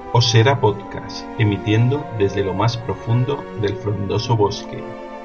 Osera Podcast, emitiendo desde lo más profundo del frondoso bosque.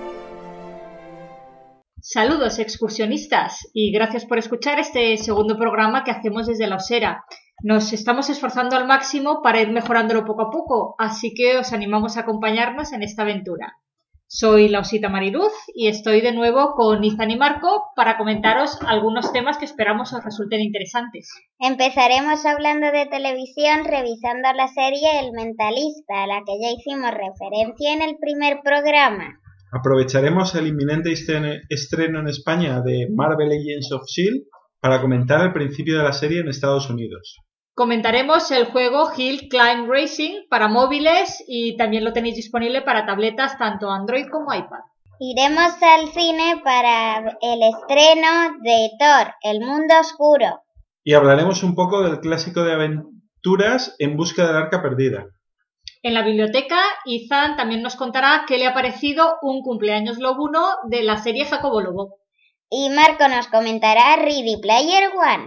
Saludos excursionistas y gracias por escuchar este segundo programa que hacemos desde la Osera. Nos estamos esforzando al máximo para ir mejorándolo poco a poco, así que os animamos a acompañarnos en esta aventura. Soy la Osita Mariluz y estoy de nuevo con Izan y Marco para comentaros algunos temas que esperamos os resulten interesantes. Empezaremos hablando de televisión, revisando la serie El Mentalista, a la que ya hicimos referencia en el primer programa. Aprovecharemos el inminente estreno en España de Marvel Agents of S.H.I.E.L.D. para comentar el principio de la serie en Estados Unidos. Comentaremos el juego Hill Climb Racing para móviles y también lo tenéis disponible para tabletas tanto Android como iPad. Iremos al cine para el estreno de Thor, El Mundo Oscuro. Y hablaremos un poco del clásico de aventuras En busca del arca perdida. En la biblioteca, Izan también nos contará qué le ha parecido Un cumpleaños lobuno de la serie Jacobo Lobo. Y Marco nos comentará Ready Player One.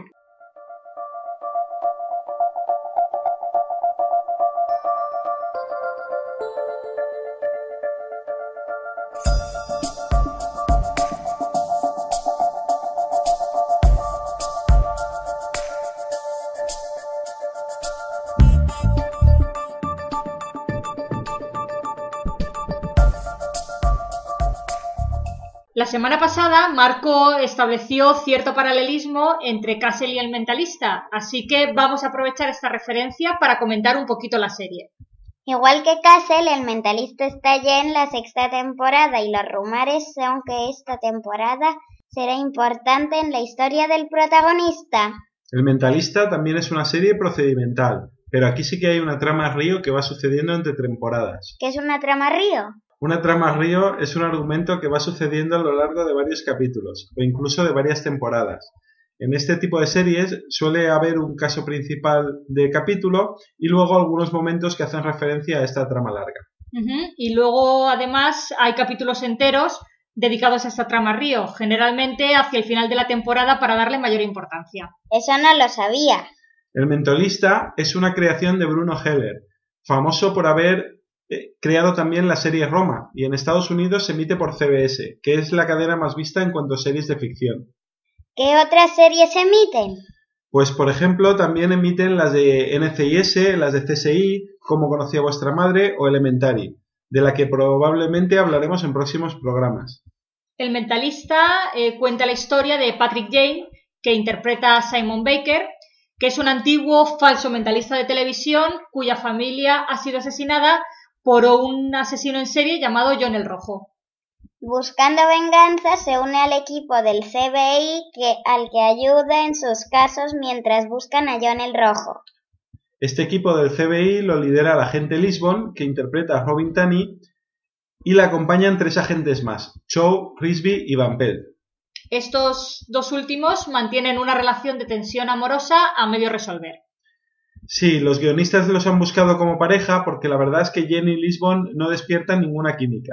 La semana pasada, Marco estableció cierto paralelismo entre Castle y El Mentalista, así que vamos a aprovechar esta referencia para comentar un poquito la serie. Igual que Castle, El Mentalista está ya en la 6ª temporada y los rumores son que esta temporada será importante en la historia del protagonista. El Mentalista también es una serie procedimental, pero aquí sí que hay una trama río que va sucediendo entre temporadas. ¿Qué es una trama río? Una trama río es un argumento que va sucediendo a lo largo de varios capítulos, o incluso de varias temporadas. En este tipo de series suele haber un caso principal de capítulo y luego algunos momentos que hacen referencia a esta trama larga. Y luego, además, hay capítulos enteros dedicados a esta trama río, generalmente hacia el final de la temporada para darle mayor importancia. Eso no lo sabía. El Mentalista es una creación de Bruno Heller, famoso por haber creado también la serie Roma, y en Estados Unidos se emite por CBS, que es la cadena más vista en cuanto a series de ficción. ¿Qué otras series emiten? Pues por ejemplo también emiten las de NCIS, las de CSI, Cómo conocía vuestra madre o Elementary, de la que probablemente hablaremos en próximos programas. El Mentalista cuenta la historia de Patrick Jane, que interpreta a Simon Baker, que es un antiguo falso mentalista de televisión cuya familia ha sido asesinada por un asesino en serie llamado John el Rojo. Buscando venganza, se une al equipo del FBI al que ayuda en sus casos mientras buscan a John el Rojo. Este equipo del FBI lo lidera el agente Lisbon, que interpreta a Robin Tunney, y la acompañan 3 agentes más, Cho, Risby y Van Pelt. Estos dos últimos mantienen una relación de tensión amorosa a medio resolver. Sí, los guionistas los han buscado como pareja porque la verdad es que Jenny y Lisbon no despiertan ninguna química.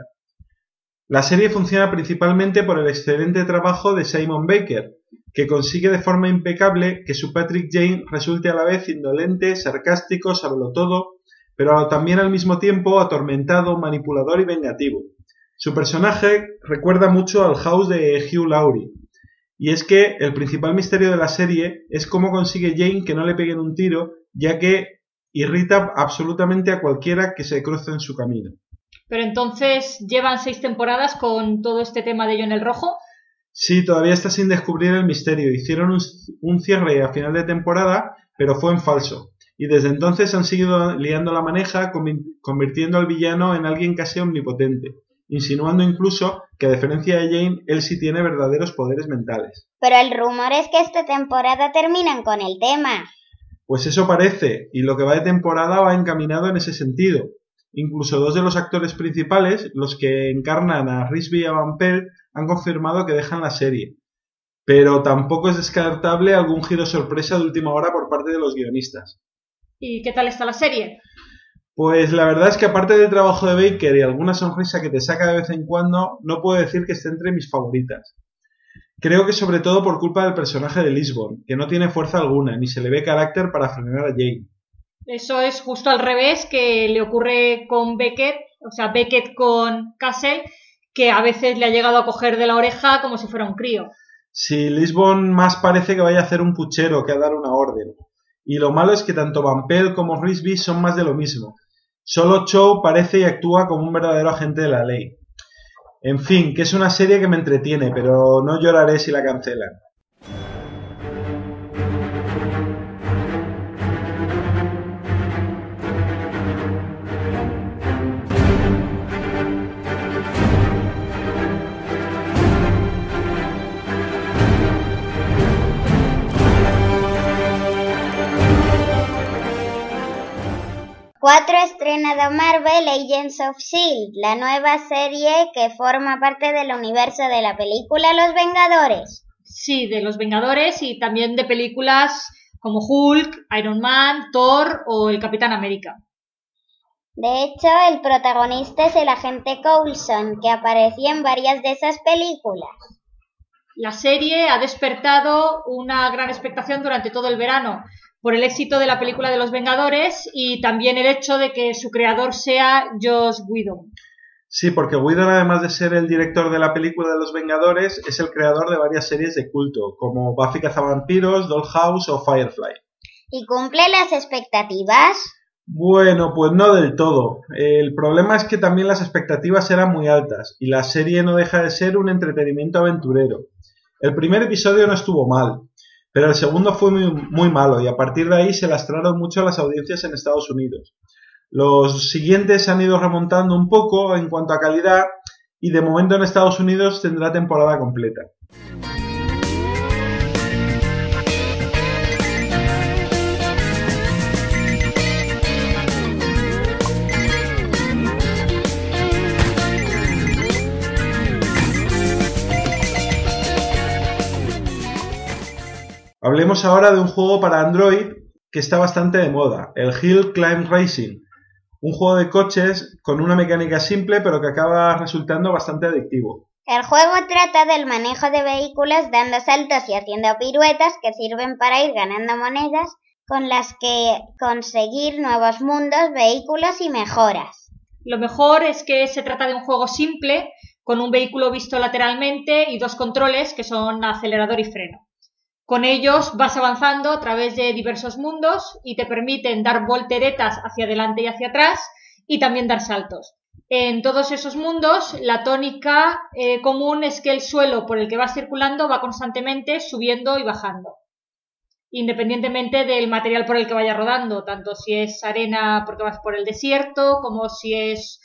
La serie funciona principalmente por el excelente trabajo de Simon Baker, que consigue de forma impecable que su Patrick Jane resulte a la vez indolente, sarcástico, sabelotodo, pero también al mismo tiempo atormentado, manipulador y vengativo. Su personaje recuerda mucho al House de Hugh Laurie, y es que el principal misterio de la serie es cómo consigue Jane que no le peguen un tiro, ya que irrita absolutamente a cualquiera que se cruce en su camino. Pero entonces, ¿llevan 6 temporadas con todo este tema de John el Rojo? Sí, todavía está sin descubrir el misterio. Hicieron un cierre a final de temporada, pero fue en falso. Y desde entonces han seguido liando la maneja, convirtiendo al villano en alguien casi omnipotente, insinuando incluso que a diferencia de Jane, él sí tiene verdaderos poderes mentales. Pero el rumor es que esta temporada terminan con el tema. Pues eso parece, y lo que va de temporada va encaminado en ese sentido. Incluso 2 de los actores principales, los que encarnan a Risby y a Van Pelt, han confirmado que dejan la serie. Pero tampoco es descartable algún giro sorpresa de última hora por parte de los guionistas. ¿Y qué tal está la serie? Pues la verdad es que aparte del trabajo de Baker y alguna sonrisa que te saca de vez en cuando, no puedo decir que esté entre mis favoritas. Creo que sobre todo por culpa del personaje de Lisbon, que no tiene fuerza alguna, ni se le ve carácter para frenar a Jane. Eso es justo al revés que le ocurre con Beckett, o sea, Beckett con Castle, que a veces le ha llegado a coger de la oreja como si fuera un crío. Sí, Lisbon más parece que vaya a hacer un puchero que a dar una orden. Y lo malo es que tanto Van Pelt como Risby son más de lo mismo. Solo Cho parece y actúa como un verdadero agente de la ley. En fin, que es una serie que me entretiene, pero no lloraré si la cancelan. Cuatro estrenado Marvel Agents of S.H.I.E.L.D., la nueva serie que forma parte del universo de la película Los Vengadores. Sí, de Los Vengadores y también de películas como Hulk, Iron Man, Thor o el Capitán América. De hecho, el protagonista es el agente Coulson, que aparecía en varias de esas películas. La serie ha despertado una gran expectación durante todo el verano por el éxito de la película de Los Vengadores y también el hecho de que su creador sea Joss Whedon. Sí, porque Whedon, además de ser el director de la película de Los Vengadores, es el creador de varias series de culto, como Buffy Cazavampiros, Dollhouse o Firefly. ¿Y cumple las expectativas? Bueno, pues no del todo. El problema es que también las expectativas eran muy altas y la serie no deja de ser un entretenimiento aventurero. El primer episodio no estuvo mal, pero el segundo fue muy malo y a partir de ahí se lastraron mucho las audiencias en Estados Unidos. Los siguientes han ido remontando un poco en cuanto a calidad y de momento en Estados Unidos tendrá temporada completa. Hablemos ahora de un juego para Android que está bastante de moda, el Hill Climb Racing, un juego de coches con una mecánica simple pero que acaba resultando bastante adictivo. El juego trata del manejo de vehículos dando saltos y haciendo piruetas que sirven para ir ganando monedas con las que conseguir nuevos mundos, vehículos y mejoras. Lo mejor es que se trata de un juego simple con un vehículo visto lateralmente y dos controles que son acelerador y freno. Con ellos vas avanzando a través de diversos mundos y te permiten dar volteretas hacia adelante y hacia atrás y también dar saltos. En todos esos mundos, la tónica común es que el suelo por el que vas circulando va constantemente subiendo y bajando, independientemente del material por el que vayas rodando, tanto si es arena porque vas por el desierto, como si es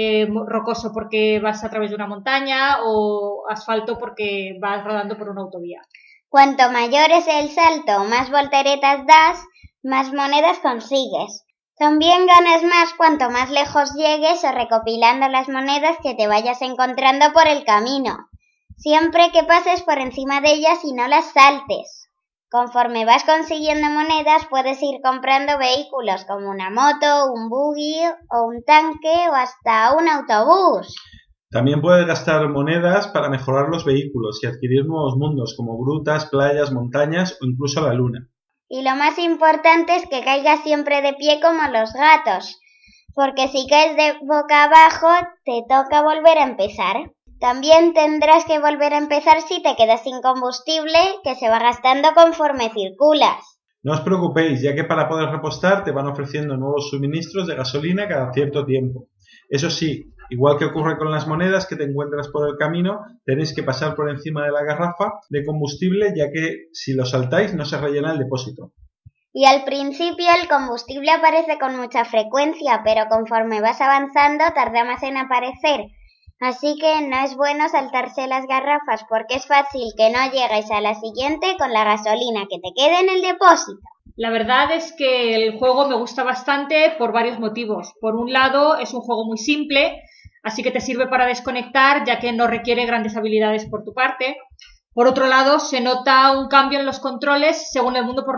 rocoso porque vas a través de una montaña o asfalto porque vas rodando por una autovía. Cuanto mayor es el salto o más volteretas das, más monedas consigues. También ganas más cuanto más lejos llegues o recopilando las monedas que te vayas encontrando por el camino, siempre que pases por encima de ellas y no las saltes. Conforme vas consiguiendo monedas puedes ir comprando vehículos como una moto, un buggy o un tanque o hasta un autobús. También puedes gastar monedas para mejorar los vehículos y adquirir nuevos mundos como grutas, playas, montañas o incluso la luna. Y lo más importante es que caigas siempre de pie como los gatos, porque si caes de boca abajo te toca volver a empezar. También tendrás que volver a empezar si te quedas sin combustible, que se va gastando conforme circulas. No os preocupéis, ya que para poder repostar te van ofreciendo nuevos suministros de gasolina cada cierto tiempo. Eso sí, igual que ocurre con las monedas que te encuentras por el camino, tenéis que pasar por encima de la garrafa de combustible, ya que si lo saltáis no se rellena el depósito. Y al principio el combustible aparece con mucha frecuencia, pero conforme vas avanzando tarda más en aparecer. Así que no es bueno saltarse las garrafas porque es fácil que no llegues a la siguiente con la gasolina que te quede en el depósito. La verdad es que el juego me gusta bastante por varios motivos. Por un lado, es un juego muy simple, así que te sirve para desconectar ya que no requiere grandes habilidades por tu parte. Por otro lado, se nota un cambio en los controles según el mundo por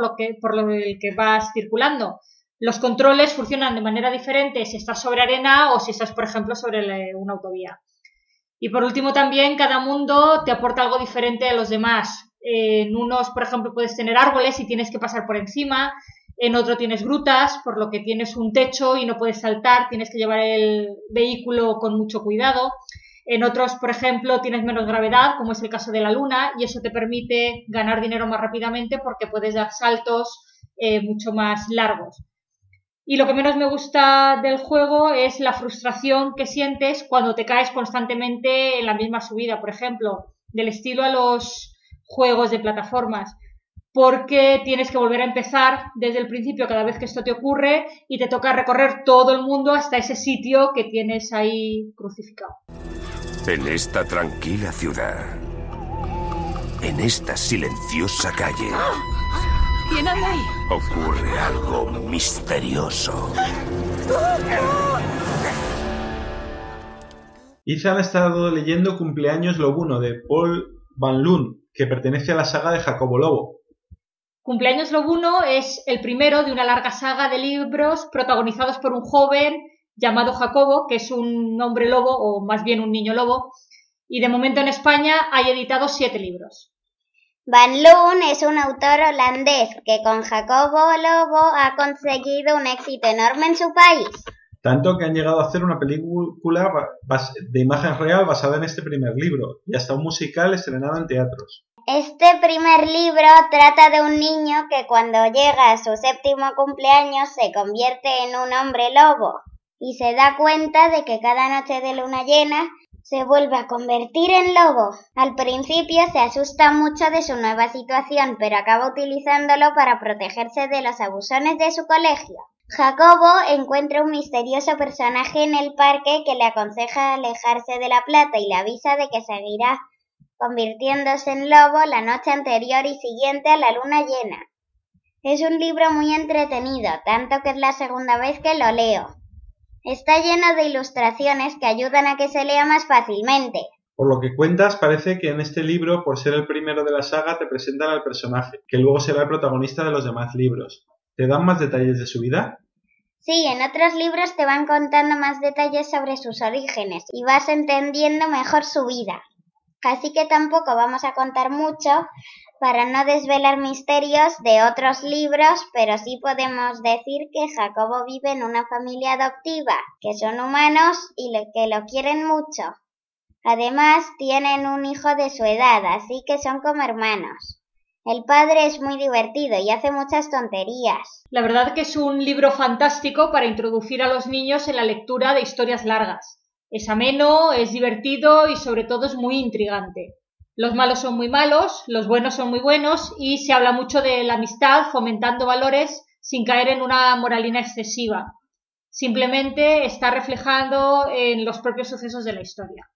el que vas circulando. Los controles funcionan de manera diferente si estás sobre arena o si estás, por ejemplo, sobre una autovía. Y por último también, cada mundo te aporta algo diferente a los demás. En unos, por ejemplo, puedes tener árboles y tienes que pasar por encima. En otro tienes grutas, por lo que tienes un techo y no puedes saltar, tienes que llevar el vehículo con mucho cuidado. En otros, por ejemplo, tienes menos gravedad, como es el caso de la Luna, y eso te permite ganar dinero más rápidamente porque puedes dar saltos mucho más largos. Y lo que menos me gusta del juego es la frustración que sientes cuando te caes constantemente en la misma subida, por ejemplo, del estilo a los juegos de plataformas, porque tienes que volver a empezar desde el principio cada vez que esto te ocurre y te toca recorrer todo el mundo hasta ese sitio que tienes ahí crucificado. En esta tranquila ciudad, en esta silenciosa calle, ¿quién anda ahí? ocurre algo misterioso. Ethan ha estado leyendo Cumpleaños Lobuno de Paul Van Loon, que pertenece a la saga de Jacobo Lobo. Cumpleaños Lobuno es el primero de una larga saga de libros protagonizados por un joven llamado Jacobo, que es un hombre lobo, o más bien un niño lobo, y de momento en España hay editados 7 libros. Van Loon es un autor holandés que con Jacobo Lobo ha conseguido un éxito enorme en su país. Tanto que han llegado a hacer una película de imagen real basada en este primer libro, y hasta un musical estrenado en teatros. Este primer libro trata de un niño que cuando llega a su 7º cumpleaños se convierte en un hombre lobo y se da cuenta de que cada noche de luna llena se vuelve a convertir en lobo. Al principio se asusta mucho de su nueva situación, pero acaba utilizándolo para protegerse de los abusones de su colegio. Jacobo encuentra un misterioso personaje en el parque que le aconseja alejarse de la plata y le avisa de que seguirá convirtiéndose en lobo la noche anterior y siguiente a la luna llena. Es un libro muy entretenido, tanto que es la segunda vez que lo leo. Está lleno de ilustraciones que ayudan a que se lea más fácilmente. Por lo que cuentas, parece que en este libro, por ser el primero de la saga, te presentan al personaje, que luego será el protagonista de los demás libros. ¿Te dan más detalles de su vida? Sí, en otros libros te van contando más detalles sobre sus orígenes y vas entendiendo mejor su vida. Así que tampoco vamos a contar mucho para no desvelar misterios de otros libros, pero sí podemos decir que Jacobo vive en una familia adoptiva, que son humanos y que lo quieren mucho. Además, tienen un hijo de su edad, así que son como hermanos. El padre es muy divertido y hace muchas tonterías. La verdad que es un libro fantástico para introducir a los niños en la lectura de historias largas. Es ameno, es divertido y sobre todo es muy intrigante. Los malos son muy malos, los buenos son muy buenos y se habla mucho de la amistad, fomentando valores sin caer en una moralina excesiva. Simplemente está reflejando en los propios sucesos de la historia.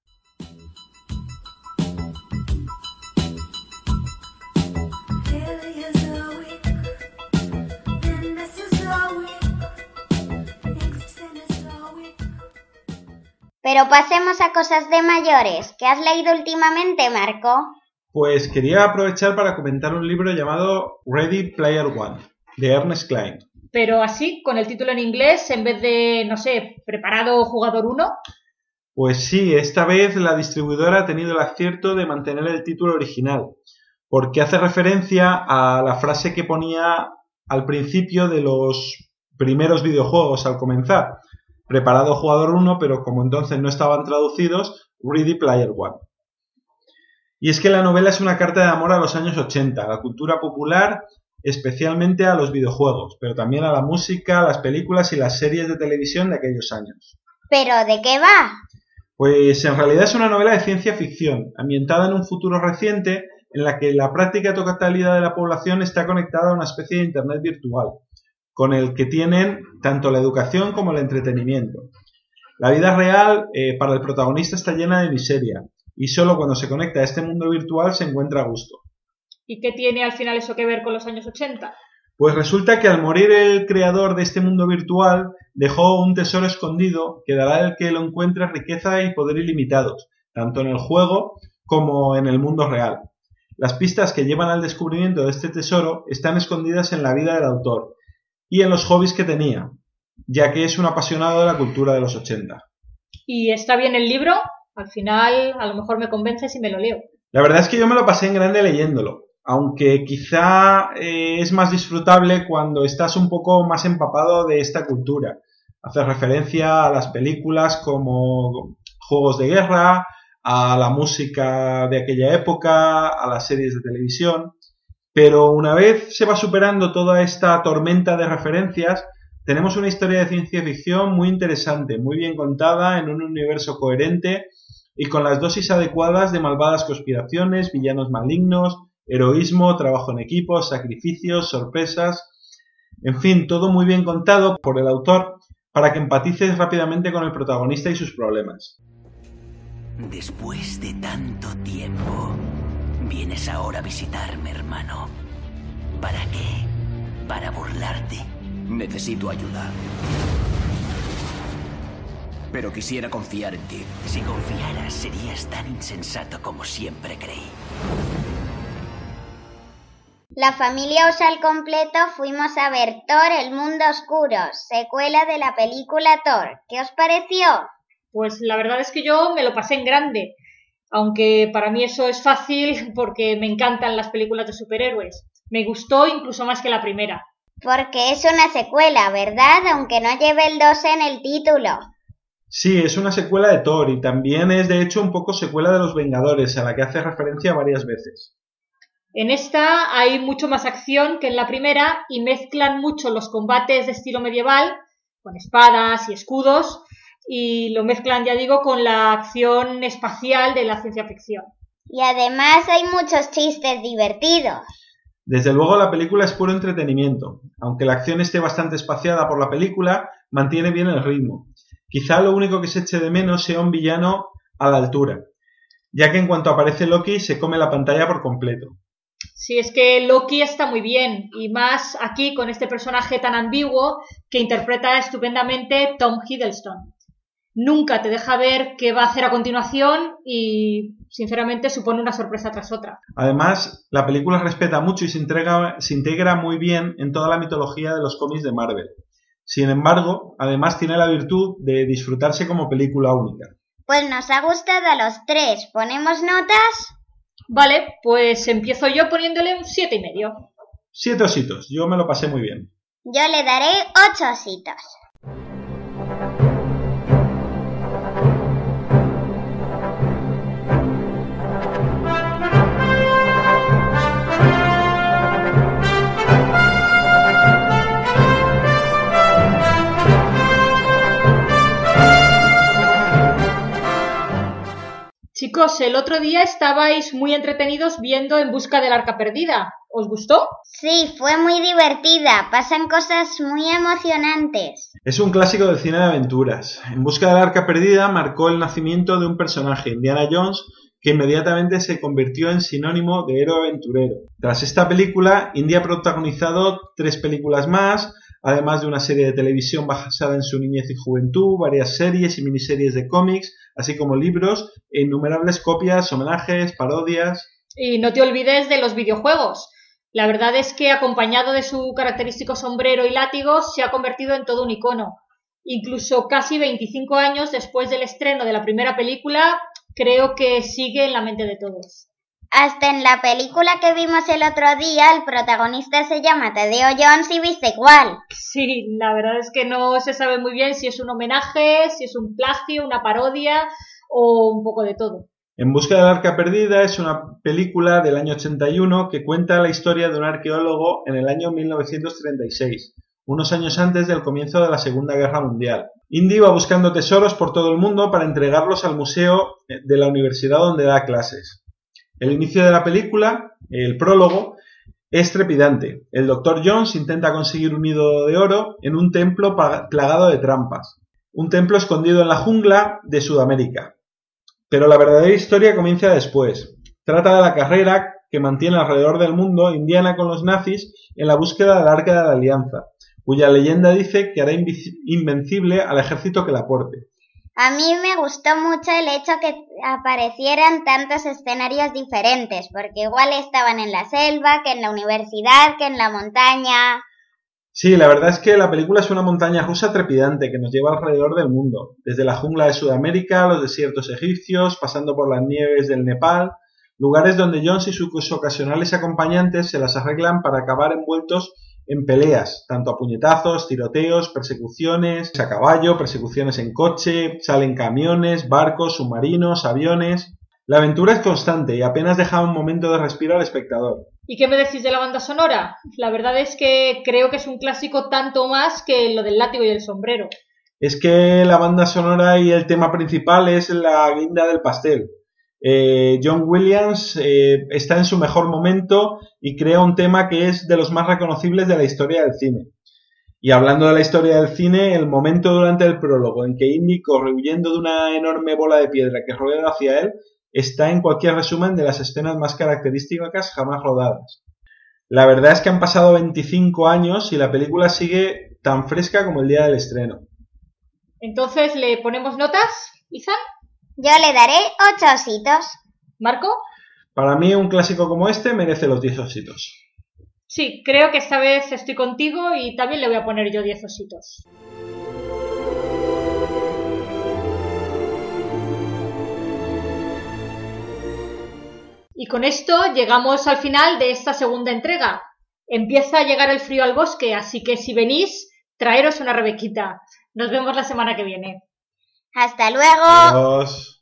Pero pasemos a cosas de mayores. ¿Qué has leído últimamente, Marco? Pues quería aprovechar para comentar un libro llamado Ready Player One, de Ernest Cline. Pero así, con el título en inglés, en vez de, no sé, Preparado Jugador 1. Pues sí, esta vez la distribuidora ha tenido el acierto de mantener el título original, porque hace referencia a la frase que ponía al principio de los primeros videojuegos al comenzar. Preparado Jugador 1, pero como entonces no estaban traducidos, Ready Player One. Y es que la novela es una carta de amor a los años 80, a la cultura popular, especialmente a los videojuegos, pero también a la música, a las películas y las series de televisión de aquellos años. ¿Pero de qué va? Pues en realidad es una novela de ciencia ficción, ambientada en un futuro reciente en la que la práctica totalidad de la población está conectada a una especie de Internet virtual, con el que tienen tanto la educación como el entretenimiento. La vida real para el protagonista está llena de miseria, y solo cuando se conecta a este mundo virtual se encuentra a gusto. ¿Y qué tiene al final eso que ver con los años 80? Pues resulta que al morir el creador de este mundo virtual, dejó un tesoro escondido que dará al que lo encuentre riqueza y poder ilimitados, tanto en el juego como en el mundo real. Las pistas que llevan al descubrimiento de este tesoro están escondidas en la vida del autor y en los hobbies que tenía, ya que es un apasionado de la cultura de los 80. ¿Y está bien el libro? Al final, a lo mejor me convences y me lo leo. La verdad es que yo me lo pasé en grande leyéndolo. aunque quizá es más disfrutable cuando estás un poco más empapado de esta cultura. Hace referencia a las películas como Juegos de Guerra, a la música de aquella época, a las series de televisión, pero una vez se va superando toda esta tormenta de referencias, tenemos una historia de ciencia ficción muy interesante, muy bien contada, en un universo coherente y con las dosis adecuadas de malvadas conspiraciones, villanos malignos, heroísmo, trabajo en equipo, sacrificios, sorpresas, en fin, todo muy bien contado por el autor para que empatices rápidamente con el protagonista y sus problemas. Después de tanto tiempo, vienes ahora a visitarme, hermano. ¿Para qué? ¿Para burlarte? Necesito ayuda. Pero quisiera confiar en ti. Si confiaras, serías tan insensato como siempre creí. La familia Osa al completo fuimos a ver Thor, el mundo oscuro, secuela de la película Thor. ¿Qué os pareció? Pues la verdad es que yo me lo pasé en grande, aunque para mí eso es fácil porque me encantan las películas de superhéroes. Me gustó incluso más que la primera. Porque es una secuela, ¿verdad? Aunque no lleve el 2 en el título. Sí, es una secuela de Thor y también es de hecho un poco secuela de Los Vengadores, a la que hace referencia varias veces. En esta hay mucho más acción que en la primera y mezclan mucho los combates de estilo medieval, con espadas y escudos, y lo mezclan, ya digo, con la acción espacial de la ciencia ficción. Y además hay muchos chistes divertidos. Desde luego la película es puro entretenimiento. Aunque la acción esté bastante espaciada por la película, mantiene bien el ritmo. Quizá lo único que se eche de menos sea un villano a la altura, ya que en cuanto aparece Loki se come la pantalla por completo. Sí, es que Loki está muy bien, y más aquí con este personaje tan ambiguo que interpreta estupendamente Tom Hiddleston. Nunca te deja ver qué va a hacer a continuación y, sinceramente, supone una sorpresa tras otra. Además, la película respeta mucho y se integra muy bien en toda la mitología de los cómics de Marvel. Sin embargo, además tiene la virtud de disfrutarse como película única. Pues nos ha gustado a los tres. ¿Ponemos notas? Vale, pues empiezo yo poniéndole un 7,5. 7 ositos, yo me lo pasé muy bien. Yo le daré 8 ositos. Chicos, el otro día estabais muy entretenidos viendo En busca del arca perdida. ¿Os gustó? Sí, fue muy divertida. Pasan cosas muy emocionantes. Es un clásico del cine de aventuras. En busca del arca perdida marcó el nacimiento de un personaje, Indiana Jones, que inmediatamente se convirtió en sinónimo de héroe aventurero. Tras esta película, Indy ha protagonizado 3 películas más, además de una serie de televisión basada en su niñez y juventud, varias series y miniseries de cómics, así como libros e innumerables copias, homenajes, parodias. Y no te olvides de los videojuegos. La verdad es que, acompañado de su característico sombrero y látigo, se ha convertido en todo un icono. Incluso casi 25 años después del estreno de la primera película, creo que sigue en la mente de todos. Hasta en la película que vimos el otro día, el protagonista se llama Tadeo Jones y viste igual. Sí, la verdad es que no se sabe muy bien si es un homenaje, si es un plagio, una parodia o un poco de todo. En busca del arca perdida es una película del año 81 que cuenta la historia de un arqueólogo en el año 1936, unos años antes del comienzo de la Segunda Guerra Mundial. Indy va buscando tesoros por todo el mundo para entregarlos al museo de la universidad donde da clases. El inicio de la película, el prólogo, es trepidante. El Dr. Jones intenta conseguir un nido de oro en un templo plagado de trampas. Un templo escondido en la jungla de Sudamérica. Pero la verdadera historia comienza después. Trata de la carrera que mantiene alrededor del mundo Indiana con los nazis en la búsqueda del Arca de la Alianza, cuya leyenda dice que hará invencible al ejército que la porte. A mí me gustó mucho el hecho que aparecieran tantos escenarios diferentes, porque igual estaban en la selva, que en la universidad, que en la montaña. Sí, la verdad es que la película es una montaña rusa trepidante que nos lleva alrededor del mundo, desde la jungla de Sudamérica, los desiertos egipcios, pasando por las nieves del Nepal. lugares donde Jones y sus ocasionales acompañantes se las arreglan para acabar envueltos en peleas, tanto a puñetazos, tiroteos, persecuciones a caballo, persecuciones en coche, salen camiones, barcos, submarinos, aviones. La aventura es constante y apenas deja un momento de respiro al espectador. ¿Y qué me decís de la banda sonora? La verdad es que creo que es un clásico tanto más que lo del látigo y el sombrero. Es que la banda sonora y el tema principal es la guinda del pastel. John Williams está en su mejor momento y crea un tema que es de los más reconocibles de la historia del cine. Y hablando de la historia del cine, el momento durante el prólogo en que Indy corre huyendo de una enorme bola de piedra que rueda hacia él está en cualquier resumen de las escenas más características jamás rodadas. La verdad es que han pasado 25 años y la película sigue tan fresca como el día del estreno. Entonces, ¿le ponemos notas, Izan? Yo le daré 8 ositos. ¿Marco? Para mí un clásico como este merece los 10 ositos. Sí, creo que esta vez estoy contigo y también le voy a poner yo 10 ositos. Y con esto llegamos al final de esta segunda entrega. Empieza a llegar el frío al bosque, así que si venís, traeros una rebequita. Nos vemos la semana que viene. ¡Hasta luego! Adiós.